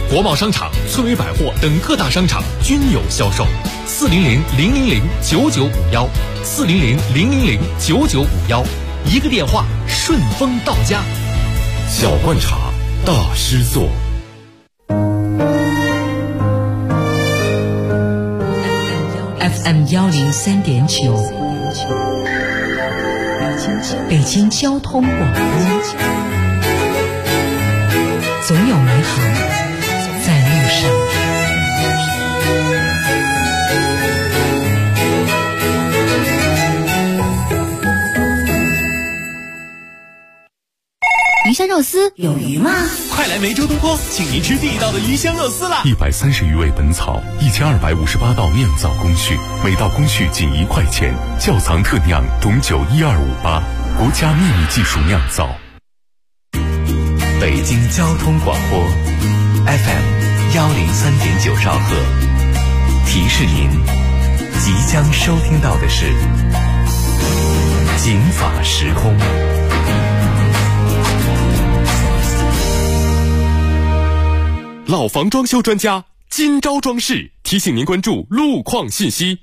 国贸商场、村委百货等各大商场均有销售。400-000-9951，400-000-9951，一个电话顺丰到家。 小罐茶，大师做。 FM 103.9，北京交通广播，总有美好在路上。 鱼香肉丝有鱼吗？ 快来梅州东坡，请您吃地道的鱼香肉丝啦 ！130余味本草，1258道酿造工序，每道工序仅1块钱。窖藏特酿董酒12588，国家秘密技术酿造。 北京交通广播 FM 103.9兆赫，提示您即将收听到的是警法时空。 老房装修专家今朝装饰提醒您关注路况信息。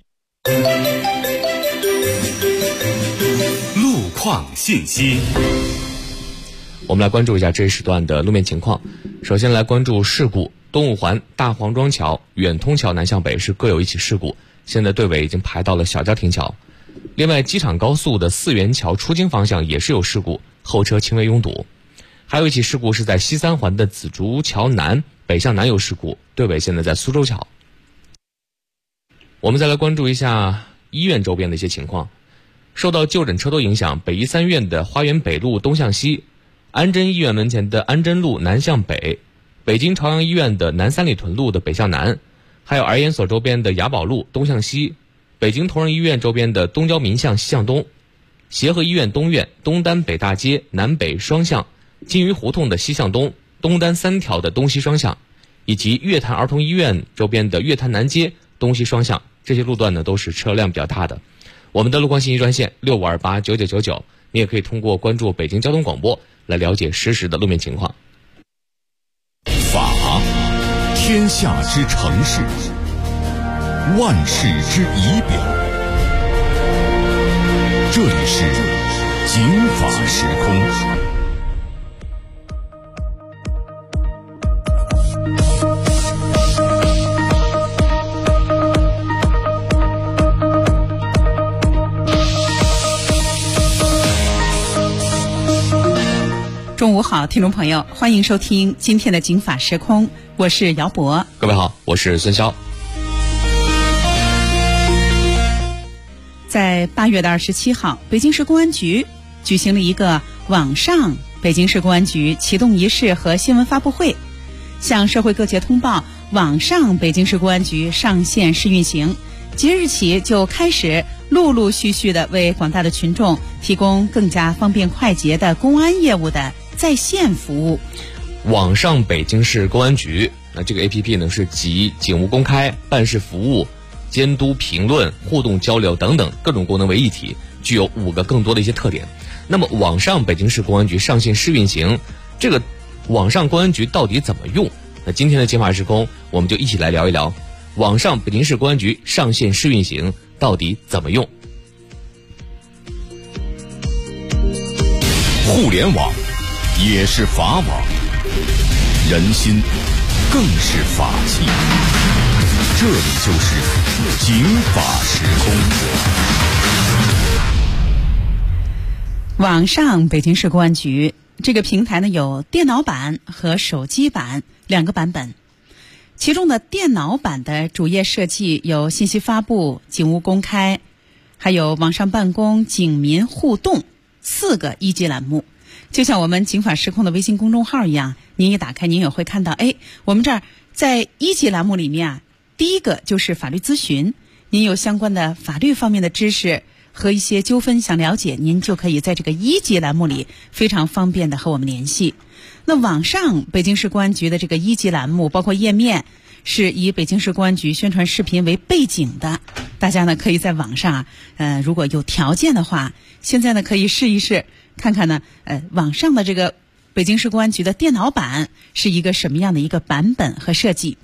路况信息， 我们来关注一下这一时段的路面情况。首先来关注事故，东五环大黄庄桥、远通桥南向北是各有一起事故，现在队尾已经排到了小家庭桥。另外，机场高速的四元桥出京方向也是有事故，后车轻微拥堵。还有一起事故是在西三环的紫竹桥南北向南有事故，队尾现在在苏州桥。我们再来关注一下医院周边的一些情况。受到就诊车多影响，北医三院的花园北路东向西，安贞医院门前的安贞路南向北，北京朝阳医院的南三里屯路的北向南，还有儿研所周边的雅宝路东向西，北京同仁医院周边的东郊民巷西向东，协和医院东院东单北大街南北双向，金鱼胡同的西向东，东单3条的东西双向，以及月坛儿童医院周边的月坛南街东西双向，这些路段呢都是车辆比较大的。我们的路况信息专线65289999，你也可以通过关注北京交通广播来了解实时的路面情况。 法，天下之城市，万世之仪表。这里是警法时空。 中午好，听众朋友，欢迎收听今天的警法时空，我是姚博。 各位好，我是孙潇。 在8月27号，北京市公安局举行了一个网上北京市公安局启动仪式和新闻发布会，向社会各界通报网上北京市公安局上线试运行，即日起就开始陆陆续续的为广大的群众提供更加方便快捷的公安业务的在线服务。 网上北京市公安局，那这个 APP 呢是集警务公开、办事服务、监督评论、互动交流等等各种功能为一体，具有5个更多的一些特点。那么网上北京市公安局上线试运行，这个网上公安局到底怎么用？那今天的警法时空，我们就一起来聊一聊网上北京市公安局上线试运行到底怎么用。 互联网也是法网，人心更是法器。这里就是警法时空。 网上北京市公安局这个平台呢，有电脑版和手机版2个版本。其中的电脑版的主页设计有信息发布、警务公开，还有网上办公、警民互动4个一级栏目。就像我们警法时空的微信公众号一样，您一打开您也会看到，我们这儿在一级栏目里面第一个就是法律咨询，您有相关的法律方面的知识和一些纠纷想了解，您就可以在这个一级栏目里非常方便的和我们联系。那网上北京市公安局的这个一级栏目包括页面是以北京市公安局宣传视频为背景的，大家呢可以在网上如果有条件的话，现在呢可以试一试看看呢网上的这个北京市公安局的电脑版是一个什么样的一个版本和设计。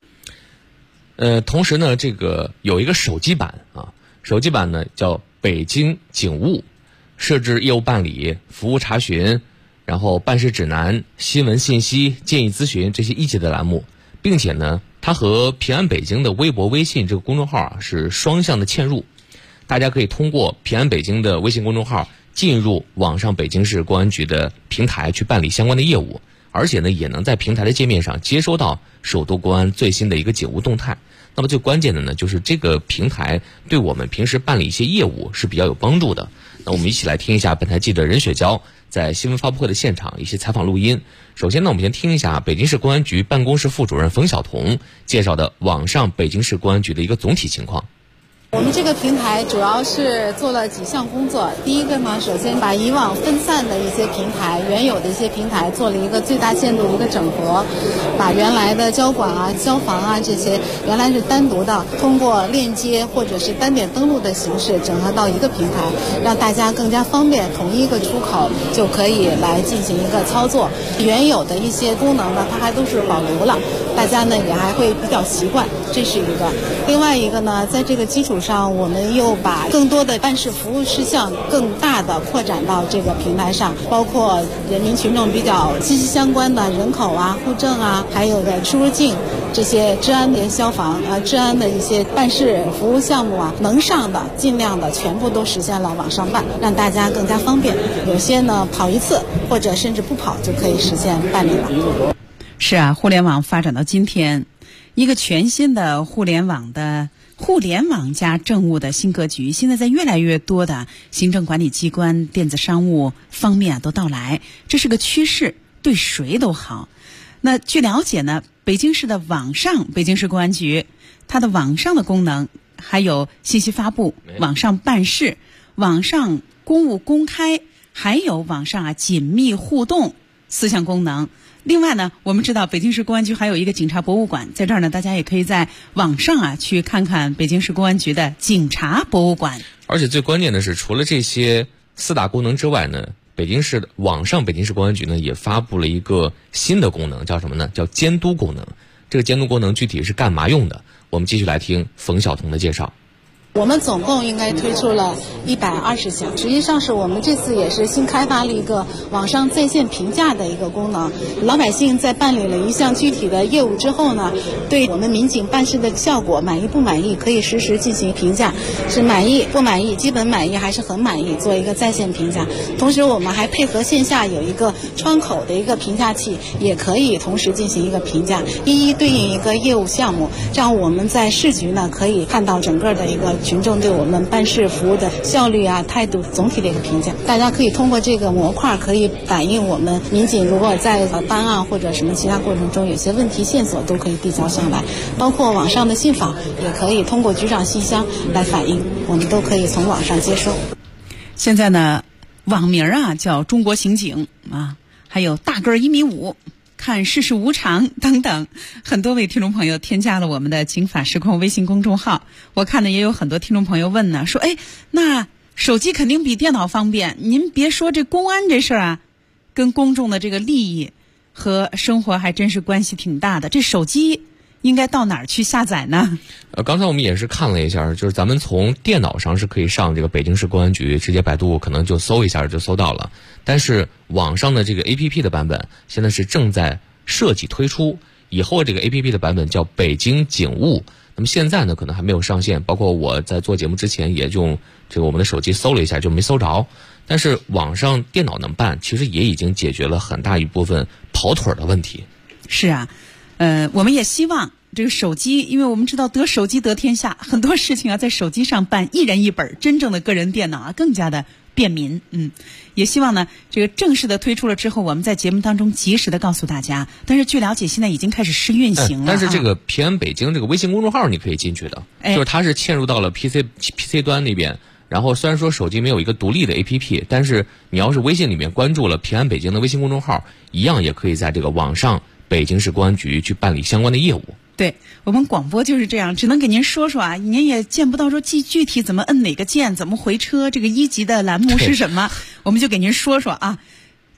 同时呢，这个有一个手机版啊，手机版呢叫北京警务，设置业务办理、服务查询，然后办事指南、新闻信息、建议咨询这些一级的栏目，并且呢，它和平安北京的微博、微信这个公众号啊是双向的嵌入，大家可以通过平安北京的微信公众号进入网上北京市公安局的平台去办理相关的业务，而且呢，也能在平台的界面上接收到首都公安最新的一个警务动态。那么最关键的呢，就是这个平台对我们平时办理一些业务是比较有帮助的。那我们一起来听一下本台记者任雪娇在新闻发布会的现场一些采访录音。首先呢，我们先听一下北京市公安局办公室副主任冯晓彤介绍的网上北京市公安局的一个总体情况。 我们这个平台主要是做了几项工作。第一个呢，首先把以往分散的一些平台、原有的一些平台做了一个最大限度的一个整合，把原来的交管啊、消防啊这些原来是单独的，通过链接或者是单点登录的形式整合到一个平台，让大家更加方便，同一个出口就可以来进行一个操作。原有的一些功能呢，它还都是保留了，大家呢也还会比较习惯，这是一个。另外一个呢，在这个基础上，我们又把更多的办事服务事项更大的扩展到这个平台上，包括人民群众比较息息相关的人口啊、户政啊，还有的出入境这些治安的消防啊、治安的一些办事服务项目啊，能上的尽量的全部都实现了网上办，让大家更加方便。有些呢跑一次或者甚至不跑就可以实现办理了。 是啊，互联网发展到今天，一个全新的互联网加政务的新格局，现在在越来越多的行政管理机关、电子商务方面都到来，这是个趋势，对谁都好。那据了解呢，北京市的网上北京市公安局，它的网上的功能还有信息发布、网上办事、网上公务公开，还有网上紧密互动4项功能。另外呢，我们知道北京市公安局还有一个警察博物馆，在这儿呢，大家也可以在网上去看看北京市公安局的警察博物馆。 而且最关键的是，除了这些4大功能之外呢，北京市网上北京市公安局呢也发布了一个新的功能，叫什么呢？叫监督功能。这个监督功能具体是干嘛用的？我们继续来听冯晓彤的介绍。 我们总共应该推出了120项，实际上是我们这次也是新开发了一个网上在线评价的一个功能。老百姓在办理了一项具体的业务之后呢，对我们民警办事的效果满意不满意，可以实时进行评价，是满意不满意、基本满意还是很满意，做一个在线评价。同时我们还配合线下有一个窗口的一个评价器，也可以同时进行一个评价，一一对应一个业务项目，这样我们在市局呢可以看到整个的一个群众对我们办事服务的效率啊、态度总体的一个评价。大家可以通过这个模块可以反映我们民警如果在办案或者什么其他过程中有些问题线索都可以递交上来，包括网上的信访也可以通过局长信箱来反映，我们都可以从网上接收。 现在呢，网名叫中国刑警还有大个1.5米，看世事无常等等，很多位听众朋友添加了我们的警法实况微信公众号。我看呢也有很多听众朋友问呢，说那手机肯定比电脑方便，您别说这公安这事儿跟公众的这个利益和生活还真是关系挺大的，这手机应该到哪儿去下载呢？ 刚才我们也是看了一下，就是咱们从电脑上是可以上这个北京市公安局，直接百度可能就搜一下就搜到了，但是网上的这个 APP 的版本现在是正在设计推出，以后这个 APP 的版本叫北京警务。那么现在呢可能还没有上线，包括我在做节目之前也用这个我们的手机搜了一下就没搜着，但是网上电脑能办，其实也已经解决了很大一部分跑腿的问题。 是啊，我们也希望这个手机，因为我们知道得手机得天下，很多事情在手机上办，一人一本，真正的个人电脑更加的便民。也希望呢这个正式的推出了之后，我们在节目当中及时的告诉大家。但是据了解现在已经开始试运行了。 但是这个平安北京这个微信公众号你可以进去的，就是它是嵌入到了 PC 端那边，然后虽然说手机没有一个独立的 APP， 但是你要是微信里面关注了平安北京的微信公众号，一样也可以在这个网上北京市公安局去办理相关的业务。 对，我们广播就是这样，只能给您说说您也见不到说具体怎么摁哪个键，怎么回车，这个1级的栏目是什么，我们就给您说说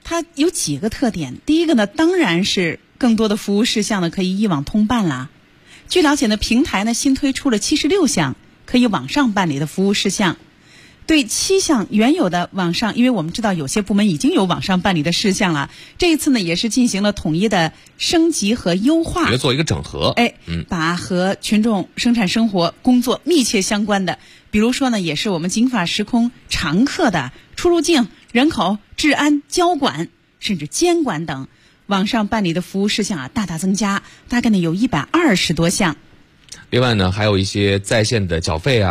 它有几个特点。第一个呢，当然是更多的服务事项呢可以一网通办啦。据了解呢，平台呢新推出了76项可以网上办理的服务事项，对7项原有的网上，因为我们知道有些部门已经有网上办理的事项了，这一次呢也是进行了统一的升级和优化， 也做一个整合。 把和群众生产生活工作密切相关的，比如说呢，也是我们警法时空常客的出入境、人口、治安、交管甚至监管等网上办理的服务事项大大增加，大概呢有120多项。 另外呢，还有一些在线的缴费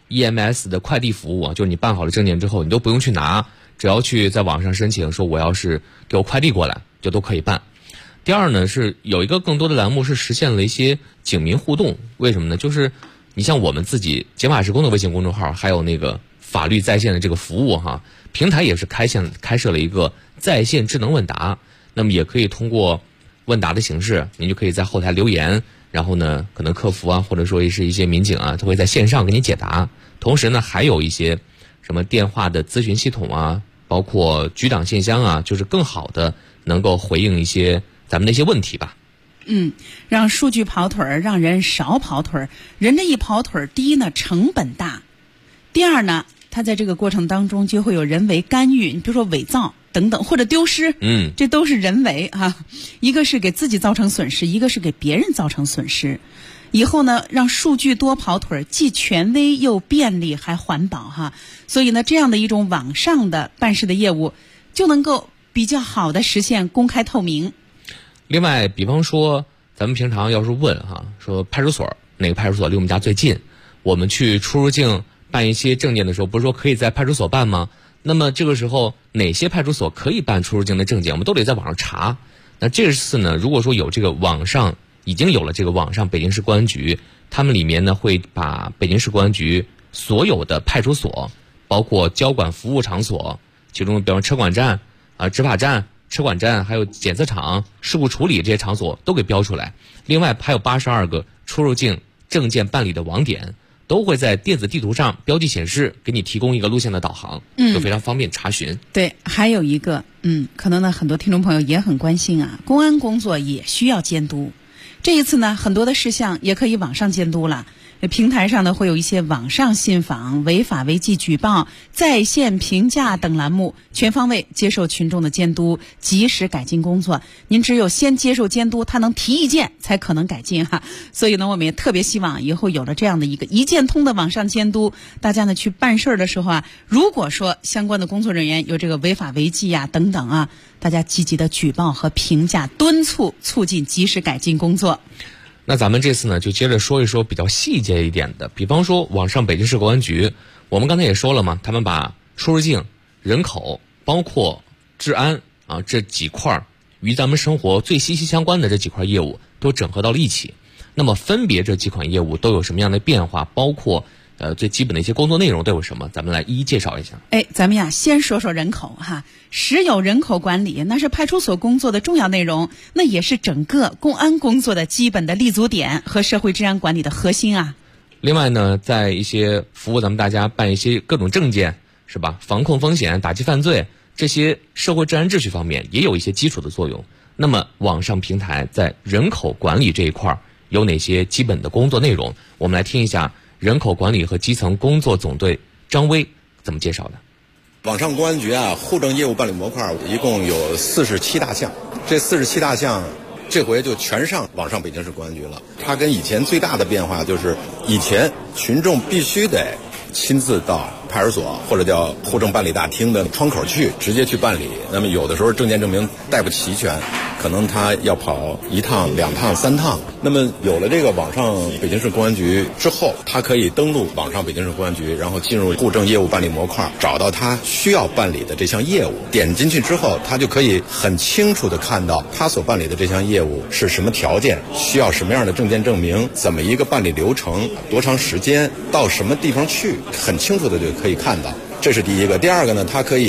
EMS 的快递服务就是你办好了证件之后，你都不用去拿，只要去在网上申请，说我要是给我快递过来，就都可以办。第二呢，是有一个更多的栏目是实现了一些警民互动。为什么呢？就是你像我们自己警法时空的微信公众号，还有那个法律在线的这个服务平台也是开设了一个在线智能问答。那么也可以通过问答的形式，您就可以在后台留言，然后呢，可能客服或者说是一些民警他会在线上给你解答。同时呢，还有一些什么电话的咨询系统包括局长信箱就是更好的能够回应一些咱们的一些问题吧。 让数据跑腿儿，让人少跑腿儿。人这一跑腿儿，第一呢成本大，第二呢，它在这个过程当中就会有人为干预，你比如说伪造等等，或者丢失，这都是人为一个是给自己造成损失，一个是给别人造成损失。以后呢，让数据多跑腿，既权威又便利还环保所以呢，这样的一种网上的办事的业务就能够比较好的实现公开透明。 另外，比方说咱们平常要是问说派出所哪个派出所离我们家最近，我们去出入境办一些证件的时候，不是说可以在派出所办吗？那么这个时候哪些派出所可以办出入境的证件，我们都得在网上查。那这次呢，如果说有这个网上已经有了这个网上北京市公安局，他们里面呢会把北京市公安局所有的派出所，包括交管服务场所，其中比方车管站执法站、车管站，还有检测场、事故处理这些场所都给标出来。另外还有82个出入境证件办理的网点，都会在电子地图上标记显示，给你提供一个路线的导航，就非常方便查询。 对，还有一个可能呢很多听众朋友也很关心公安工作也需要监督。这一次呢，很多的事项也可以网上监督了。平台上呢会有一些网上信访、违法违纪举报、在线评价等栏目，全方位接受群众的监督，及时改进工作。您只有先接受监督，他能提意见，才可能改进所以呢，我们也特别希望以后有了这样的一个一键通的网上监督，大家呢去办事的时候如果说相关的工作人员有这个违法违纪等等大家积极的举报和评价，敦促促进及时改进工作。 那咱们这次呢，就接着说一说比较细节一点的，比方说网上北京市公安局，我们刚才也说了嘛，他们把出入境、人口，包括治安这几块与咱们生活最息息相关的这几块业务都整合到了一起。那么分别这几款业务都有什么样的变化，包括最基本的一些工作内容都有什么，咱们来一一介绍一下。 咱们先说说人口实有人口管理，那是派出所工作的重要内容，那也是整个公安工作的基本的立足点和社会治安管理的核心另外呢，在一些服务咱们大家办一些各种证件是吧，防控风险、打击犯罪，这些社会治安秩序方面也有一些基础的作用。那么网上平台在人口管理这一块有哪些基本的工作内容，我们来听一下人口管理和基层工作总队张威怎么介绍的。 网上公安局户政业务办理模块一共有47大项，这47大项这回就全上网上北京市公安局了。它跟以前最大的变化就是，以前群众必须得亲自到派出所或者叫户政办理大厅的窗口去直接去办理，那么有的时候证件证明带不齐全，可能他要跑1趟、2趟、3趟。那么有了这个网上北京市公安局之后，他可以登录网上北京市公安局，然后进入户政业务办理模块，找到他需要办理的这项业务，点进去之后，他就可以很清楚地看到他所办理的这项业务是什么条件，需要什么样的证件证明，怎么一个办理流程，多长时间，到什么地方去，很清楚的就可以看到。这是第一个。第二个呢，它可以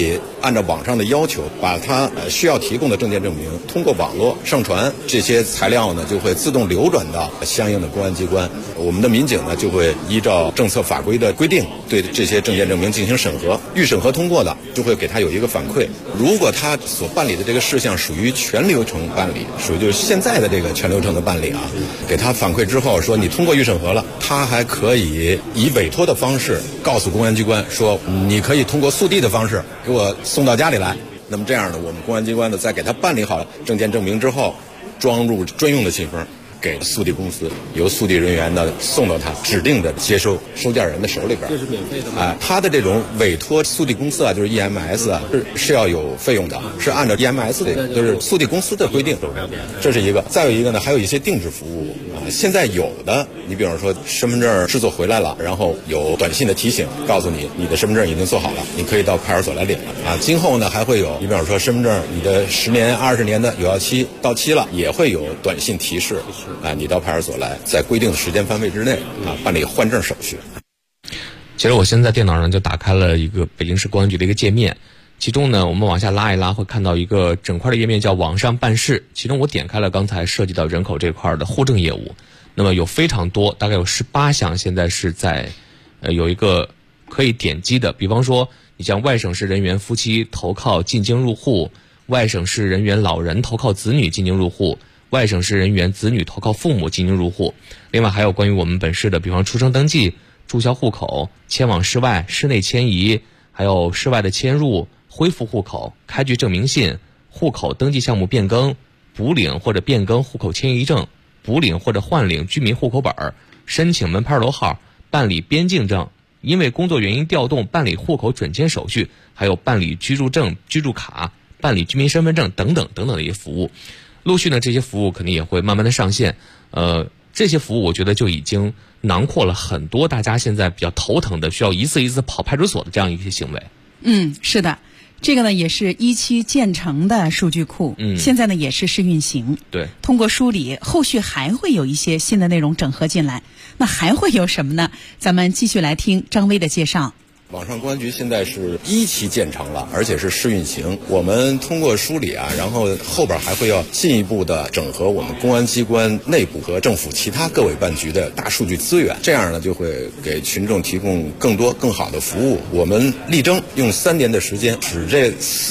按照网上的要求，把他需要提供的证件证明通过网络上传，这些材料呢就会自动流转到相应的公安机关。我们的民警呢就会依照政策法规的规定，对这些证件证明进行审核，预审核通过的就会给他有一个反馈。如果他所办理的这个事项属于全流程办理，属于就是现在的这个全流程的办理啊，给他反馈之后说你通过预审核了，他还可以以委托的方式告诉公安机关说你可以通过速递的方式给我送到家里来。那么这样呢，我们公安机关呢在给他办理好证件证明之后，装入专用的信封给速递公司，由速递人员呢送到他指定的接收收件人的手里边。 这是免费的吗？ 他的这种委托速递公司啊，就是 EMS 啊，是要有费用的，是按照 EMS 的，就是速递公司的规定。这是一个。再有一个呢，还有一些定制服务啊。现在有的，你比方说身份证制作回来了，然后有短信的提醒，告诉你你的身份证已经做好了，你可以到派出所来领了啊。今后呢还会有，你比方说身份证你的10年、20年的有效期到期了，也会有短信提示。你到派出所来，在规定的时间范围之内办理换证手续。 其实我现在电脑上就打开了一个北京市公安局的一个界面，其中呢我们往下拉一拉会看到一个整块的页面叫网上办事，其中我点开了刚才涉及到人口这块的户政业务，那么有非常多，大概有18项现在是在有一个可以点击的，比方说你像外省市人员夫妻投靠进京入户，外省市人员老人投靠子女进京入户，外省市人员子女投靠父母进京入户，另外还有关于我们本市的，比方出生登记、注销户口、迁往市外、市内迁移，还有市外的迁入、恢复户口、开具证明信、户口登记项目变更、补领或者变更户口迁移证、补领或者换领居民户口本、申请门牌楼号、办理边境证、因为工作原因调动办理户口转迁手续，还有办理居住证、居住卡、办理居民身份证等等等等的一些服务。陆续呢，这些服务肯定也会慢慢的上线。这些服务我觉得就已经囊括了很多大家现在比较头疼的，需要一次一次跑派出所的这样一些行为。 是的，这个呢也是一期建成的数据库，现在呢也是试运行。 对， 通过梳理，后续还会有一些新的内容整合进来。那还会有什么呢？咱们继续来听张威的介绍。 网上公安局现在是1期建成了，而且是试运行。我们通过梳理啊，然后后边还会要进一步的整合我们公安机关内部和政府其他各委办局的大数据资源，这样呢就会给群众提供更多更好的服务。我们力争用3年的时间，使这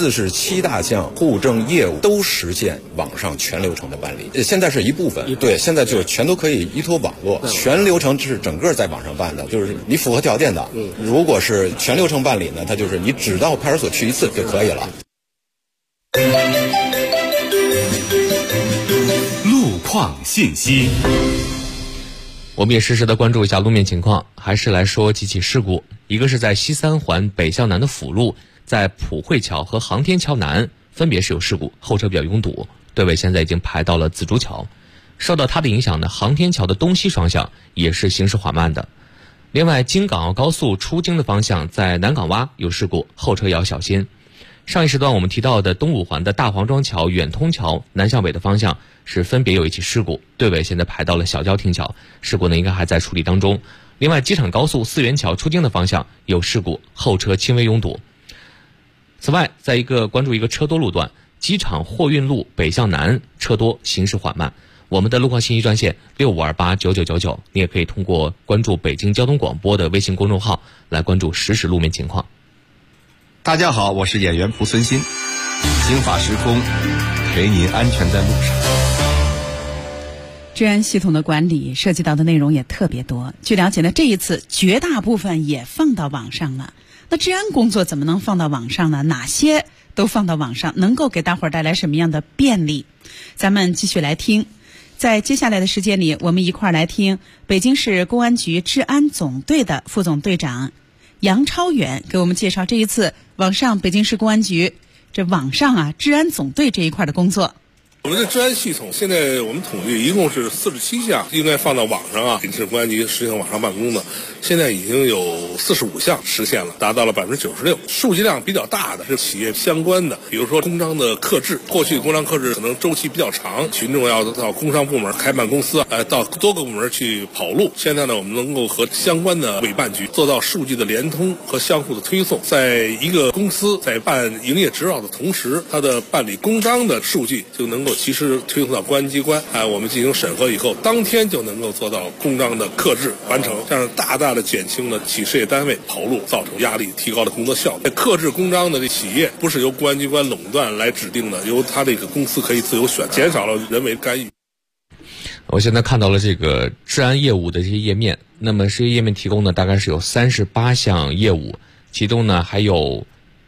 47大项户政业务都实现网上全流程的办理。现在是一部分，对，现在就是全都可以依托网络，全流程是整个在网上办的，就是你符合条件的，如果是全流程办理呢，它就是你只到派出所去一次就可以了。 路况信息， 我们也实时的关注一下路面情况，还是来说几起事故。一个是在西三环北向南的辅路，在普惠桥和航天桥南分别是有事故，后车比较拥堵，队尾现在已经排到了紫竹桥。受到它的影响呢，航天桥的东西双向也是行驶缓慢的。另外，京港澳高速出京的方向在南港洼有事故，后车也要小心。上一时段我们提到的东五环的大黄庄桥、远通桥南向北的方向是分别有一起事故，队尾现在排到了小郊亭桥，事故呢应该还在处理当中。另外，机场高速四元桥出京的方向有事故，后车轻微拥堵。此外，在关注一个车多路段，机场货运路北向南车多，行驶缓慢。我们的路况信息专线65289999，你也可以通过关注北京交通广播的微信公众号来关注实时路面情况。 大家好，我是演员蒲存昕，刑法时空，陪您安全在路上。 治安系统的管理涉及到的内容也特别多。据了解呢，这一次绝大部分也放到网上了。那治安工作怎么能放到网上呢？哪些都放到网上，能够给大伙儿带来什么样的便利？咱们继续来听。在接下来的时间里，我们一块儿来听北京市公安局治安总队的副总队长杨超远给我们介绍这一次网上北京市公安局这网上治安总队这一块的工作。 我们的治安系统现在我们统计一共是47项，应该放到网上啊，北京市公安局实行网上办公的，现在已经有45项实现了，达到了96%。数据量比较大的是企业相关的，比如说公章的刻制，过去公章刻制可能周期比较长，群众要到工商部门开办公司，到多个部门去跑路。现在呢，我们能够和相关的委办局做到数据的联通和相互的推送，在一个公司在办营业执照的同时，它的办理公章的数据就能够及时推送到公安机关，我们进行审核以后，当天就能够做到公章的刻制完成，这样大大的减轻了企事业单位跑路造成压力，提高了工作效率。刻制公章的这企业不是由公安机关垄断来指定的，由它这个公司可以自由选，减少了人为干预。 我现在看到了这个治安业务的这些页面，那么这些页面提供的大概是有38项业务，其中呢还有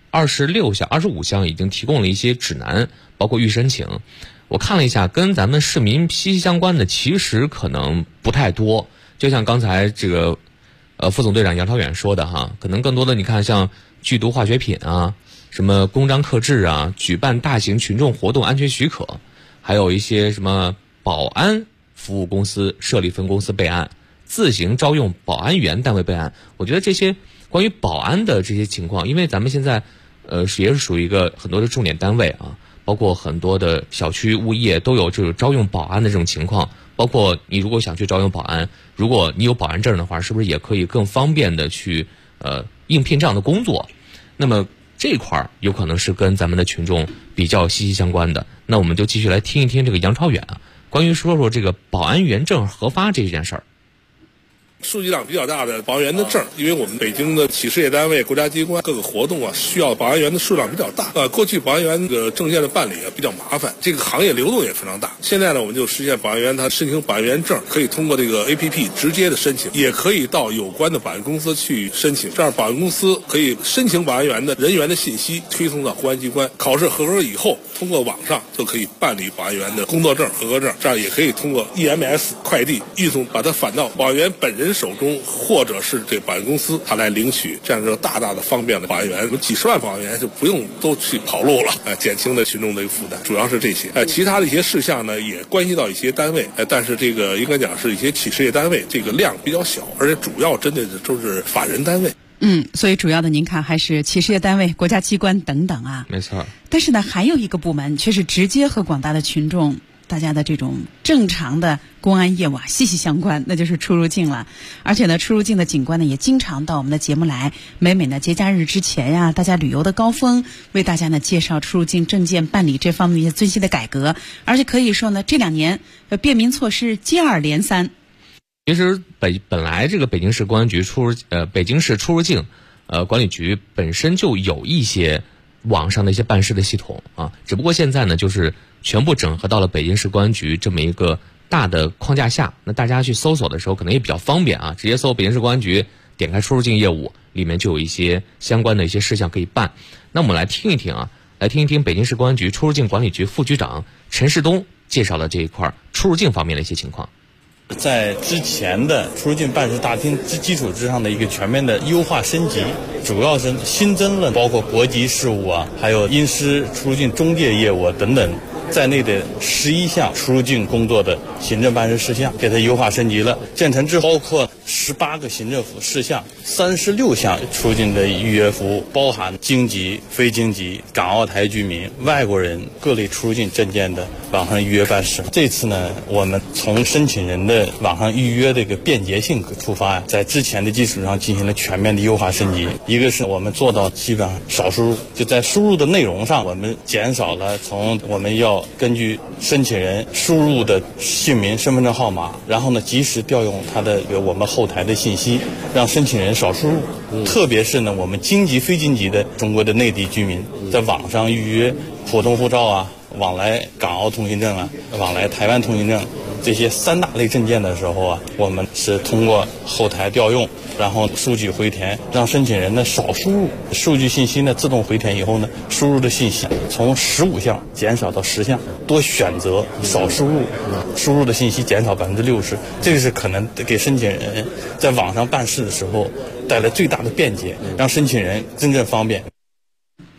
25项已经提供了一些指南，包括预申请。我看了一下，跟咱们市民息息相关的其实可能不太多。就像刚才这个副总队长杨超远说的哈，可能更多的你看像剧毒化学品啊，什么公章刻制啊，举办大型群众活动安全许可，还有一些什么保安服务公司设立分公司备案，自行招用保安员单位备案。我觉得这些关于保安的这些情况，因为咱们现在也是属于一个很多的重点单位啊，包括很多的小区物业都有这种招用保安的这种情况。包括你如果想去招用保安，如果你有保安证的话，是不是也可以更方便的去应聘这样的工作？那么这块儿有可能是跟咱们的群众比较息息相关的。那我们就继续来听一听这个杨超远啊，关于说这个保安员证核发这件事儿。 数据量比较大的保安员的证，因为我们北京的企事业单位、国家机关各个活动啊，需要保安员的数量比较大。过去保安员的证件的办理啊比较麻烦，这个行业流动也非常大。现在呢，我们就实现保安员他申请保安员证可以通过这个 APP 直接的申请，也可以到有关的保安公司去申请。这样保安公司可以申请保安员的人员的信息推送到公安机关，考试合格以后，通过网上就可以办理保安员的工作证、合格证。这样也可以通过 EMS 快递运送，把它返到保安员本人手中，或者是这保安公司他来领取，这样就大大的方便了保安员。我们几十万保安员就不用都去跑路了，减轻了群众的一个负担。主要是这些，其他的一些事项呢，也关系到一些单位，但是这个应该讲是一些企事业单位，这个量比较小，而且主要针对的都是法人单位。 所以主要的您看还是企事业单位、国家机关等等啊。 没错。 但是呢，还有一个部门却是直接和广大的群众大家的这种正常的公安业务息息相关，那就是出入境了。而且呢，出入境的警官呢也经常到我们的节目来，每呢节假日之前呀，大家旅游的高峰，为大家呢介绍出入境证件办理这方面一些最新的改革。而且可以说呢，这2年便民措施接二连三。 其实本来这个北京市公安局北京市出入境管理局本身就有一些网上的一些办事的系统啊，只不过现在呢就是全部整合到了北京市公安局这么一个大的框架下。那大家去搜索的时候可能也比较方便啊，直接搜北京市公安局，点开出入境业务，里面就有一些相关的一些事项可以办。那我们来听一听北京市公安局出入境管理局副局长陈世东介绍了这一块出入境方面的一些情况。 在之前的出入境办事大厅基础之上的一个全面的优化升级，主要是新增了包括国籍事务啊，还有阴司出入境中介业务等等在内的11项出入境工作的行政办事事项，给它优化升级了。建成之后包括18个行政事项，36项出入境的预约服务，包含京籍、非京籍、港澳台居民、外国人各类出入境证件的网上预约办事。这次呢，我们从申请人的网上预约的一个便捷性出发，在之前的基础上进行了全面的优化升级。一个是我们做到基本上少输入，就在输入的内容上，我们减少了从我们要根据申请人输入的姓名、身份证号码，然后呢及时调用他的我们后台的信息，让申请人少输入。特别是呢，我们京籍、非京籍的中国的内地居民，在网上预约普通护照啊、往来港澳通行证啊、往来台湾通行证这些3大类证件的时候啊，我们是通过后台调用，然后数据回填，让申请人呢少输入，数据信息呢自动回填以后呢，输入的信息从15项减少到10项，多选择少输入，输入的信息减少60%，这个是可能给申请人在网上办事的时候带来最大的便捷，让申请人真正方便。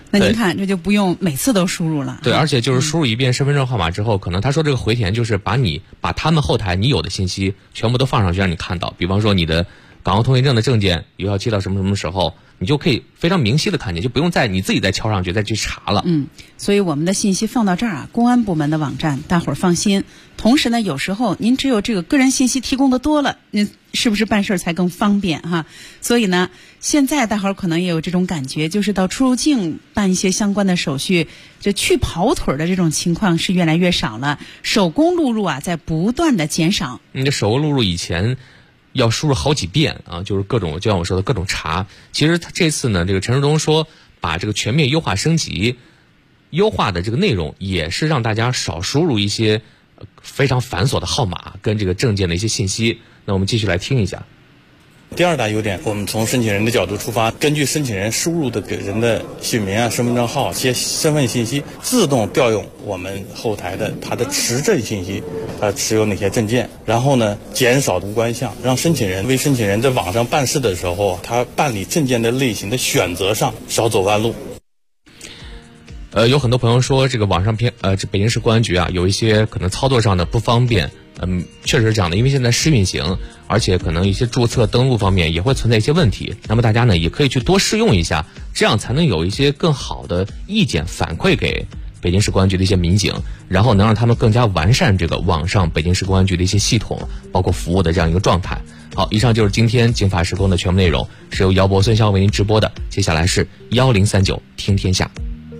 那您看这就不用每次都输入了。 对，而且就是输入一遍身份证号码之后，可能他说这个回填就是把他们后台你有的信息全部都放上去让你看到，比方说你的港澳通行证的证件邮要寄到什么什么时候，你就可以非常明晰的看见，就不用你自己再敲上去再去查了。 所以我们的信息放到这儿啊，公安部门的网站大伙儿放心。同时呢，有时候您只有这个个人信息提供的多了，您是不是办事才更方便哈？所以呢，现在大伙儿可能也有这种感觉，就是到出入境办一些相关的手续，这去跑腿的这种情况是越来越少了，手工录入啊在不断的减少。 你的手工录入以前要输入好几遍啊，就是各种，就像我说的各种查。其实他这次呢，这个陈世忠说把这个全面优化升级，优化的这个内容也是让大家少输入一些非常繁琐的号码跟这个证件的一些信息。那我们继续来听一下。 第二大优点，我们从申请人的角度出发，根据申请人输入的给人的姓名啊、身份证号、些身份信息，自动调用我们后台的他的持证信息，持有哪些证件，然后呢，减少无关项，让申请人在网上办事的时候，他办理证件的类型的选择上少走弯路。 有很多朋友说这个网上这北京市公安局啊有一些可能操作上的不方便，确实是这样的，因为现在试运行，而且可能一些注册登录方面也会存在一些问题。那么大家呢也可以去多试用一下，这样才能有一些更好的意见反馈给北京市公安局的一些民警，然后能让他们更加完善这个网上北京市公安局的一些系统，包括服务的这样一个状态。好，以上就是今天警法时空的全部内容，是由姚博、孙潇为您直播的。接下来是1039听天下。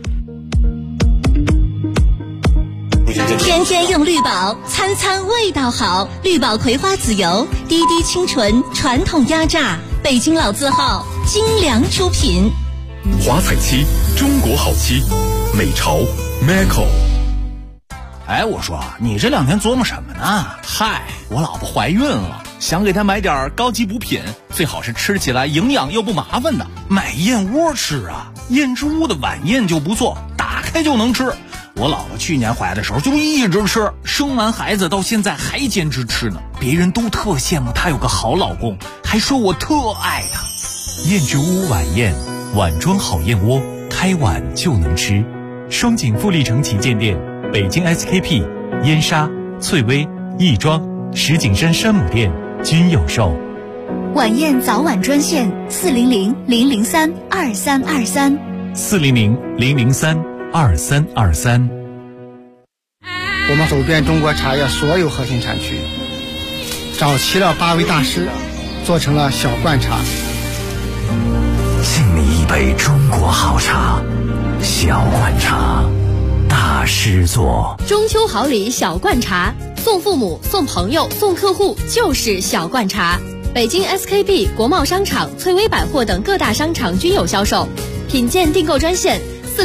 天天用绿宝，餐餐味道好。绿宝葵花籽油，滴滴清纯，传统压榨，北京老字号，精良出品。 华彩漆，中国好漆，美潮 Macco。 哎，我说你这2天琢磨什么呢？嗨，我老婆怀孕了，想给她买点高级补品，最好是吃起来营养又不麻烦的。买燕窝吃啊，燕之屋的晚宴就不错，打开就能吃。我老婆去年怀的时候就一直吃，生完孩子到现在还坚持吃呢。别人都特羡慕她有个好老公，还说我特爱她。 燕之屋晚宴，碗装好燕窝，开碗就能吃。双井富力城旗舰店、北京 SKP、燕莎、翠微、亦庄、石景山山姆店均有售。 晚宴早晚专线400-003-2323 400-003-2323。 我们走遍中国茶叶所有核心产区，找齐了8位大师，做成了小罐茶。 敬你一杯中国好茶，小罐茶，大师做。 中秋好礼小罐茶，送父母、送朋友、送客户就是小罐茶。北京 SKP、国贸商场、翠微百货等各大商场均有销售。品鉴订购专线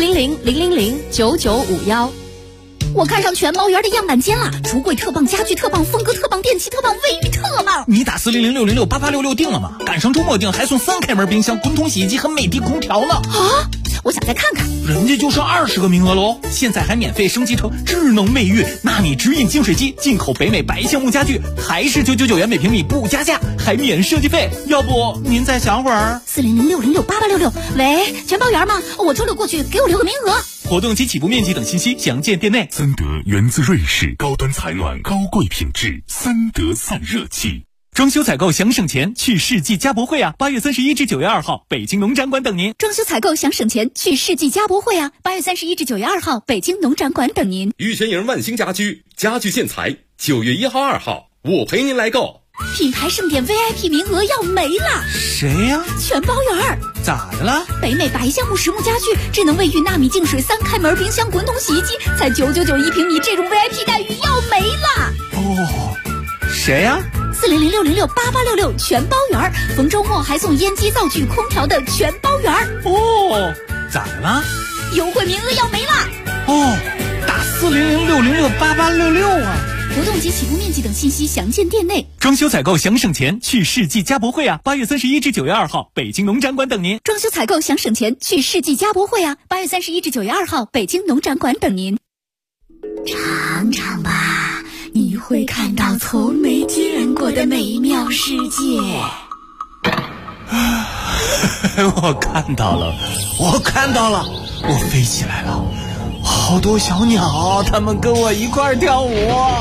400-000-9951。 我看上全包园的样板间了，橱柜特棒，家具特棒，风格特棒，电器特棒，卫浴特棒。 你打400-606-8866订了吗？赶上周末订还送3开门冰箱、滚筒洗衣机和美的空调呢。 啊！我想再看看。 人家就剩20个名额喽，现在还免费升级成智能卫浴，纳米直饮净水机，进口北美白橡木家具，还是999元每平米不加价，还免设计费。要不您再想会儿。 400-606-8866。喂，全包园吗？我周6过去，给我留个名额。 活动及起步面积等信息详见店内。 森德源自瑞士，高端采暖，高贵品质，森德散热器。 装修采购想省钱，去世纪家博会啊！8月31至9月2号，北京农展馆等您。 装修采购想省钱，去世纪家博会啊！8月31至9月2号，北京农展馆等您。 玉泉营万兴家居，家具建材，9月1号、2号，我陪您来购。 品牌盛典 VIP 名额要没了。 谁呀？ 全包园。 咋的了？ 北美白橡木实木家具，智能卫浴，纳米净水，3开门冰箱，滚筒洗衣机，才999一平米，这种 VIP 待遇要没了。 哦，谁呀 ？400-606-8866全包园，逢周末还送烟机、灶具、空调的全包园。 哦，咋的了？ 优惠名额要没了。 哦，打400-606-8866啊！ 活动及起步面积等信息详见店内。 装修采购想省钱，去世纪家博会啊！8月31至9月2号，北京农展馆等您。 装修采购想省钱，去世纪家博会啊！8月31至9月2号，北京农展馆等您。尝尝吧，你会看到从没见过的美妙世界。 我看到了， 我飞起来了，好多小鸟，它们跟我一块儿跳舞。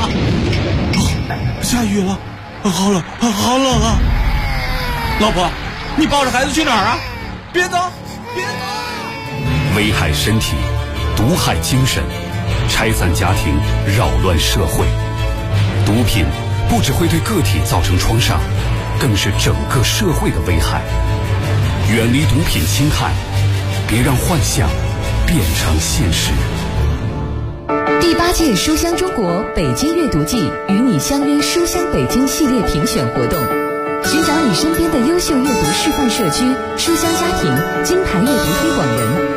下雨了，好冷，好冷啊！老婆，你抱着孩子去哪儿啊？别走，别走！ 危害身体，毒害精神，拆散家庭，扰乱社会。毒品不只会对个体造成创伤，更是整个社会的危害。远离毒品侵害，别让幻想变成现实。 第8届书香中国北京阅读季与你相约书香北京系列评选活动，寻找你身边的优秀阅读示范社区、书香家庭、金牌阅读推广人。